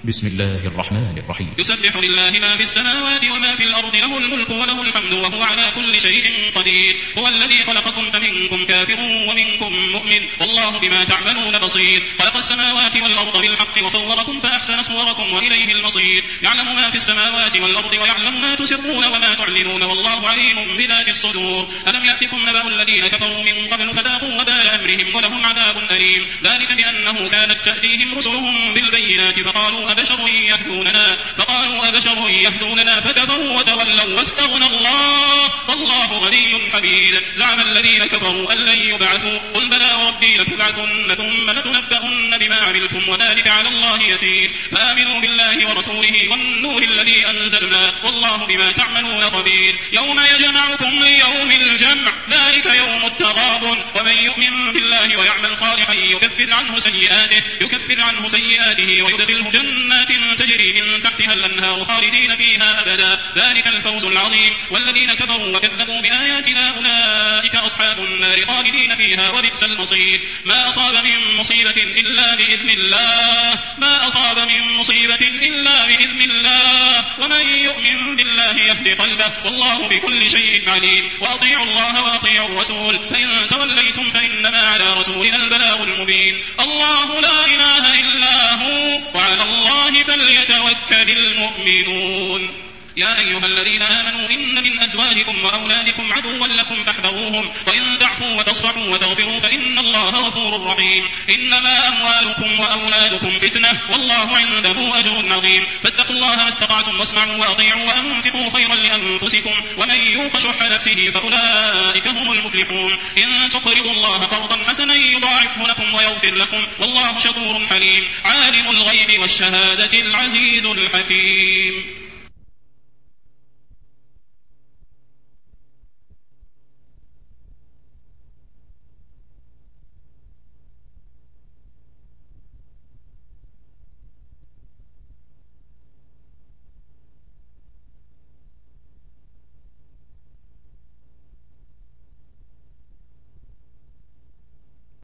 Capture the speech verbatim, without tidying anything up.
بسم الله الرحمن الرحيم. يسبح لله ما في السماوات وما في الأرض، له الملك وله الحمد وهو على كل شيء قدير. هو الذي خلقكم فمنكم كافر ومنكم مؤمن والله بما تعملون بصير. خلق السماوات والأرض بالحق وصوركم فأحسن صوركم وإليه المصير. يعلم ما في السماوات والأرض ويعلم ما تسرون وما تعلنون والله عليم بذات الصدور. ألم يأتكم نبأ الذين كفروا من قبل فذاقوا وبال أمرهم ولهم عذاب أليم. ذلك بأنه كانت تأتيهم رسلهم بالبينات فقالوا أبشر يهدوننا فقالوا أبشر يهدوننا فكفروا وتولوا واستغنى الله والله غني حميد. زعم الذين كفروا أن لن يبعثوا قل بلى وربي لتبعثن ثم لتنبؤن بما عملتم وذلك على الله يسير. فآمنوا بالله ورسوله والنور الذي أنزلنا والله بما تعملون خبير. يوم يجمعكم ليوم الجمع ذلك يوم التغابن. ومن يؤمن بالله ويعمل صالحا يكفر عنه سيئاته يكفر عنه سيئاته ويدخله جنات تجري من تحتها الأنهار خالدين فيها أبدا ذلك الفوز العظيم. والذين كفروا وكذبوا بآياتنا أولئك أصحاب النار خالدين فيها وبئس المصير. ما أصاب من مصيبة إلا بإذن الله ما أصاب من مصيبة إلا بإذن الله ومن يؤمن بالله يهدي قلبه والله بكل شيء عليم. وأطيعوا الله وأطيعوا الرسول فإن توليتم فإنما على رسولنا البلاغ المبين. الله لا إله إلا هو وعلى الله فليتوكل المؤمنون. يا أيها الذين آمنوا إن من أزواجكم وأولادكم عدوا لكم فاحذروهم وإن تعفوا وتصفحوا وتغفروا فإن الله غفور رحيم. إنما أموالكم وأولادكم فتنة والله عنده أجر عظيم. فاتقوا الله ما استطعتم واسمعوا وأطيعوا وأنفقوا خيرا لأنفسكم ومن يوق شح نفسه فأولئك هم المفلحون. إن تقرضوا الله قرضا حسنا يضاعفه لكم ويغفر لكم والله شكور حليم. عالم الغيب والشهادة العزيز الحكيم.